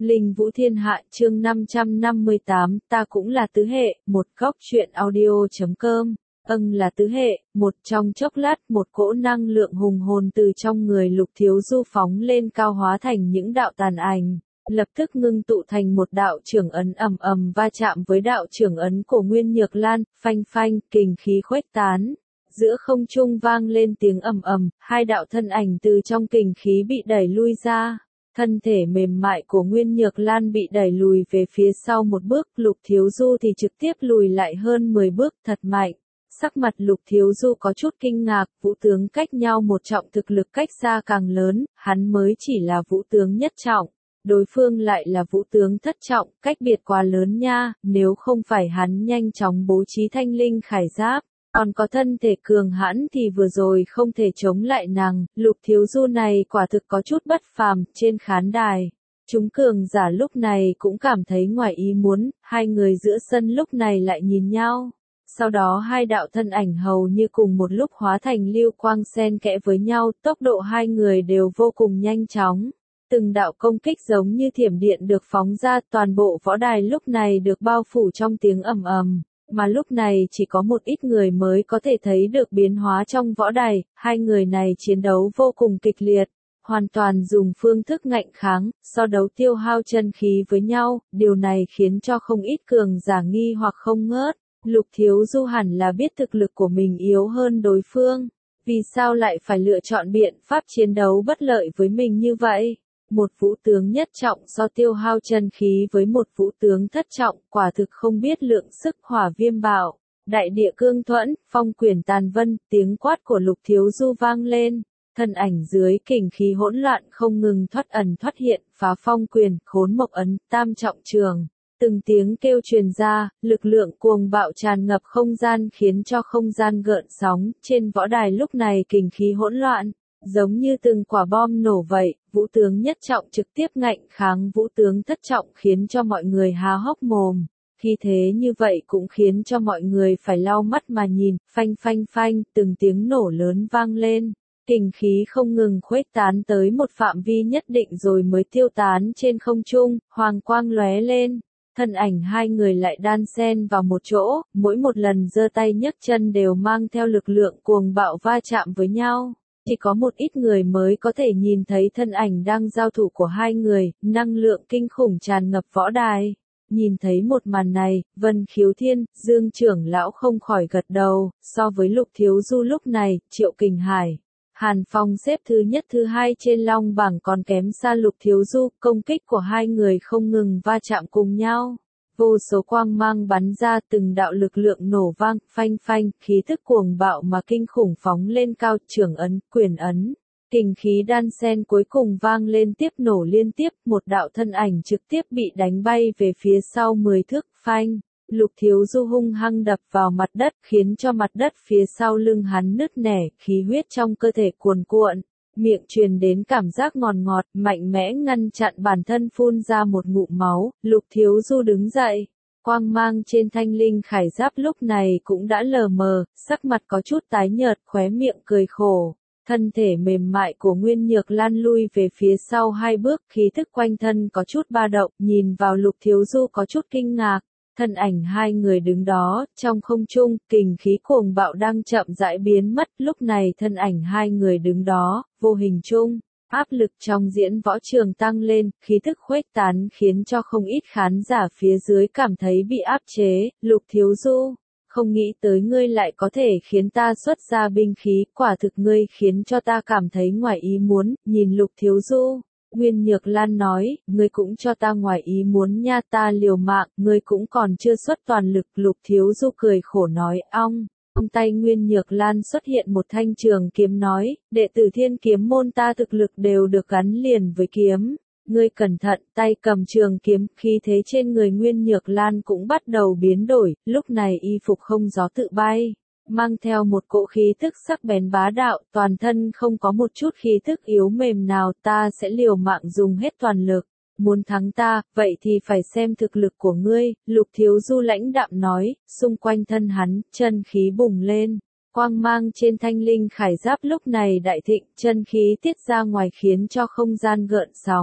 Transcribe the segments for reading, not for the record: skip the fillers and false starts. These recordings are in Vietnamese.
Linh Vũ Thiên Hạ chương 558, ta cũng là tứ hệ, một góc truyện audio.com. Là tứ hệ, một trong chốc lát một cỗ năng lượng hùng hồn từ trong người Lục Thiếu Du phóng lên cao hóa thành những đạo tàn ảnh, lập tức ngưng tụ thành một đạo trưởng ấn ầm ầm va chạm với đạo trưởng ấn của Nguyên Nhược Lan, phanh phanh, kình khí khuếch tán. Giữa không trung vang lên tiếng ầm ầm, hai đạo thân ảnh từ trong kình khí bị đẩy lui ra. Thân thể mềm mại của Nguyên Nhược Lan bị đẩy lùi về phía sau một bước, Lục Thiếu Du thì trực tiếp lùi lại hơn 10 bước, thật mạnh. Sắc mặt Lục Thiếu Du có chút kinh ngạc, vũ tướng cách nhau một trọng thực lực cách xa càng lớn, hắn mới chỉ là vũ tướng nhất trọng. Đối phương lại là vũ tướng thất trọng, cách biệt quá lớn nha, nếu không phải hắn nhanh chóng bố trí thanh linh khải giáp. Còn có thân thể cường hãn thì vừa rồi không thể chống lại nàng, Lục Thiếu Du này quả thực có chút bất phàm. Trên khán đài, chúng cường giả lúc này cũng cảm thấy ngoài ý muốn, hai người giữa sân lúc này lại nhìn nhau. Sau đó hai đạo thân ảnh hầu như cùng một lúc hóa thành lưu quang xen kẽ với nhau, tốc độ hai người đều vô cùng nhanh chóng. Từng đạo công kích giống như thiểm điện được phóng ra, toàn bộ võ đài lúc này được bao phủ trong tiếng ầm ầm. Mà lúc này chỉ có một ít người mới có thể thấy được biến hóa trong võ đài, hai người này chiến đấu vô cùng kịch liệt, hoàn toàn dùng phương thức ngạnh kháng, so đấu tiêu hao chân khí với nhau, điều này khiến cho không ít cường giả nghi hoặc không ngớt. Lục Thiếu Du hẳn là biết thực lực của mình yếu hơn đối phương, vì sao lại phải lựa chọn biện pháp chiến đấu bất lợi với mình như vậy? Một vũ tướng nhất trọng so tiêu hao chân khí với một vũ tướng thất trọng, quả thực không biết lượng sức. Hỏa Viêm Bảo, đại địa cương thuẫn, phong quyển tàn vân, tiếng quát của Lục Thiếu Du vang lên, thân ảnh dưới kình khí hỗn loạn không ngừng thoát ẩn thoát hiện, phá phong quyền, khốn mộc ấn, tam trọng trường. Từng tiếng kêu truyền ra, lực lượng cuồng bạo tràn ngập không gian khiến cho không gian gợn sóng, trên võ đài lúc này kình khí hỗn loạn. Giống như từng quả bom nổ vậy, vũ tướng nhất trọng trực tiếp ngạnh kháng vũ tướng thất trọng khiến cho mọi người há hốc mồm. Khi thế như vậy cũng khiến cho mọi người phải lau mắt mà nhìn, phanh phanh phanh, từng tiếng nổ lớn vang lên. Kình khí không ngừng khuếch tán tới một phạm vi nhất định rồi mới tiêu tán trên không trung, hoàng quang lóe lên. Thân ảnh hai người lại đan xen vào một chỗ, mỗi một lần giơ tay nhấc chân đều mang theo lực lượng cuồng bạo va chạm với nhau. Chỉ có một ít người mới có thể nhìn thấy thân ảnh đang giao thủ của hai người, năng lượng kinh khủng tràn ngập võ đài. Nhìn thấy một màn này, Vân Khiếu Thiên, Dương trưởng lão không khỏi gật đầu, so với Lục Thiếu Du lúc này, Triệu Kình Hải, Hàn Phong xếp thứ nhất thứ hai trên long bảng còn kém xa Lục Thiếu Du, công kích của hai người không ngừng va chạm cùng nhau. Vô số quang mang bắn ra, từng đạo lực lượng nổ vang, phanh phanh, khí thức cuồng bạo mà kinh khủng phóng lên cao, trưởng ấn, quyền ấn. Kình khí đan xen cuối cùng vang lên tiếp nổ liên tiếp, một đạo thân ảnh trực tiếp bị đánh bay về phía sau 10 thước, phanh. Lục Thiếu Du hung hăng đập vào mặt đất khiến cho mặt đất phía sau lưng hắn nứt nẻ, khí huyết trong cơ thể cuồn cuộn. Miệng truyền đến cảm giác ngọt ngọt, mạnh mẽ ngăn chặn bản thân phun ra một ngụm máu, Lục Thiếu Du đứng dậy. Quang mang trên thanh linh khải giáp lúc này cũng đã lờ mờ, sắc mặt có chút tái nhợt, khóe miệng cười khổ. Thân thể mềm mại của Nguyên Nhược Lan lui về phía sau hai bước, khí thức quanh thân có chút ba động, nhìn vào Lục Thiếu Du có chút kinh ngạc. Thân ảnh hai người đứng đó, trong không trung, kình khí cuồng bạo đang chậm rãi biến mất, lúc này thân ảnh hai người đứng đó, vô hình chung, áp lực trong diễn võ trường tăng lên, khí thức khuếch tán khiến cho không ít khán giả phía dưới cảm thấy bị áp chế. Lục Thiếu Du, không nghĩ tới ngươi lại có thể khiến ta xuất ra binh khí, quả thực ngươi khiến cho ta cảm thấy ngoài ý muốn. Nhìn Lục Thiếu Du, Nguyên Nhược Lan nói, ngươi cũng cho ta ngoài ý muốn nha, ta liều mạng, ngươi cũng còn chưa xuất toàn lực. Lục Thiếu Du cười khổ nói, ong. Trong tay Nguyên Nhược Lan xuất hiện một thanh trường kiếm nói, đệ tử Thiên Kiếm môn ta thực lực đều được gắn liền với kiếm. Ngươi cẩn thận, tay cầm trường kiếm, khí thế trên người Nguyên Nhược Lan cũng bắt đầu biến đổi, lúc này y phục không gió tự bay. Mang theo một cỗ khí thức sắc bén bá đạo, toàn thân không có một chút khí thức yếu mềm nào, ta sẽ liều mạng dùng hết toàn lực. Muốn thắng ta, vậy thì phải xem thực lực của ngươi. Lục Thiếu Du lãnh đạm nói, xung quanh thân hắn, chân khí bùng lên. Quang mang trên thanh linh khải giáp lúc này đại thịnh, chân khí tiết ra ngoài khiến cho không gian gợn sóng.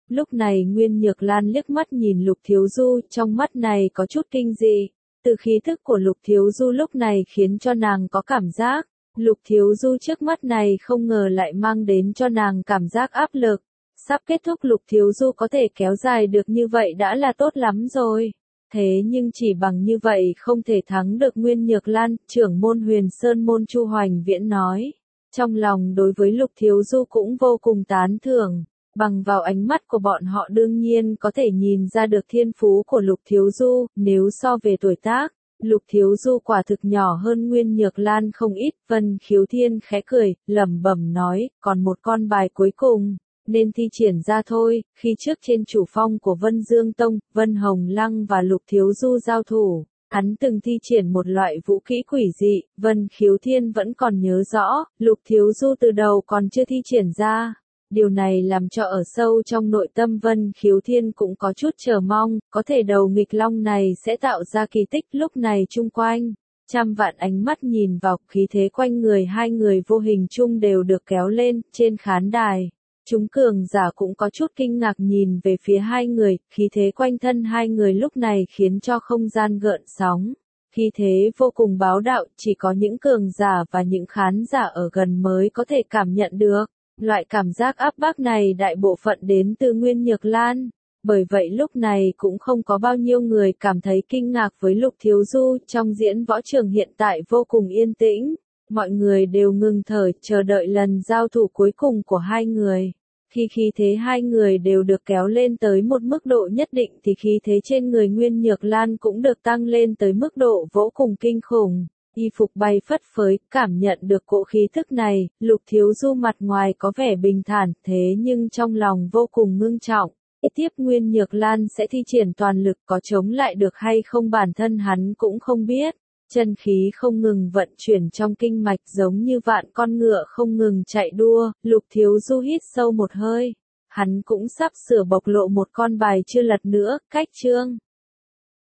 Lúc này Nguyên Nhược Lan liếc mắt nhìn Lục Thiếu Du, trong mắt này có chút kinh dị. Từ khí thức của Lục Thiếu Du lúc này khiến cho nàng có cảm giác, Lục Thiếu Du trước mắt này không ngờ lại mang đến cho nàng cảm giác áp lực. Sắp kết thúc Lục Thiếu Du có thể kéo dài được như vậy đã là tốt lắm rồi. Thế nhưng chỉ bằng như vậy không thể thắng được Nguyên Nhược Lan, trưởng môn Huyền Sơn môn Chu Hoành Viễn nói. Trong lòng đối với Lục Thiếu Du cũng vô cùng tán thưởng. Bằng vào ánh mắt của bọn họ đương nhiên có thể nhìn ra được thiên phú của Lục Thiếu Du, nếu so về tuổi tác, Lục Thiếu Du quả thực nhỏ hơn Nguyên Nhược Lan không ít. Vân Khiếu Thiên khẽ cười, lẩm bẩm nói, còn một con bài cuối cùng, nên thi triển ra thôi. Khi trước trên chủ phong của Vân Dương Tông, Vân Hồng Lăng và Lục Thiếu Du giao thủ, hắn từng thi triển một loại vũ kỹ quỷ dị, Vân Khiếu Thiên vẫn còn nhớ rõ, Lục Thiếu Du từ đầu còn chưa thi triển ra. Điều này làm cho ở sâu trong nội tâm Vân Khiếu Thiên cũng có chút chờ mong, có thể đầu nghịch long này sẽ tạo ra kỳ tích. Lúc này chung quanh, trăm vạn ánh mắt nhìn vào, khí thế quanh người hai người vô hình chung đều được kéo lên. Trên khán đài, chúng cường giả cũng có chút kinh ngạc nhìn về phía hai người, khí thế quanh thân hai người lúc này khiến cho không gian gợn sóng. Khí thế vô cùng bá đạo, chỉ có những cường giả và những khán giả ở gần mới có thể cảm nhận được. Loại cảm giác áp bách này đại bộ phận đến từ Nguyên Nhược Lan. Bởi vậy lúc này cũng không có bao nhiêu người cảm thấy kinh ngạc với Lục Thiếu Du. Trong diễn võ trường hiện tại vô cùng yên tĩnh. Mọi người đều ngừng thở chờ đợi lần giao thủ cuối cùng của hai người. Khi khí thế hai người đều được kéo lên tới một mức độ nhất định thì khí thế trên người Nguyên Nhược Lan cũng được tăng lên tới mức độ vô cùng kinh khủng. Y phục bay phất phới, cảm nhận được cỗ khí thức này, Lục Thiếu Du mặt ngoài có vẻ bình thản, thế nhưng trong lòng vô cùng ngưng trọng. Tiếp Nguyên Nhược Lan sẽ thi triển toàn lực, có chống lại được hay không bản thân hắn cũng không biết. Chân khí không ngừng vận chuyển trong kinh mạch giống như vạn con ngựa không ngừng chạy đua. Lục Thiếu Du hít sâu một hơi. Hắn cũng sắp sửa bộc lộ một con bài chưa lật nữa, cách chương.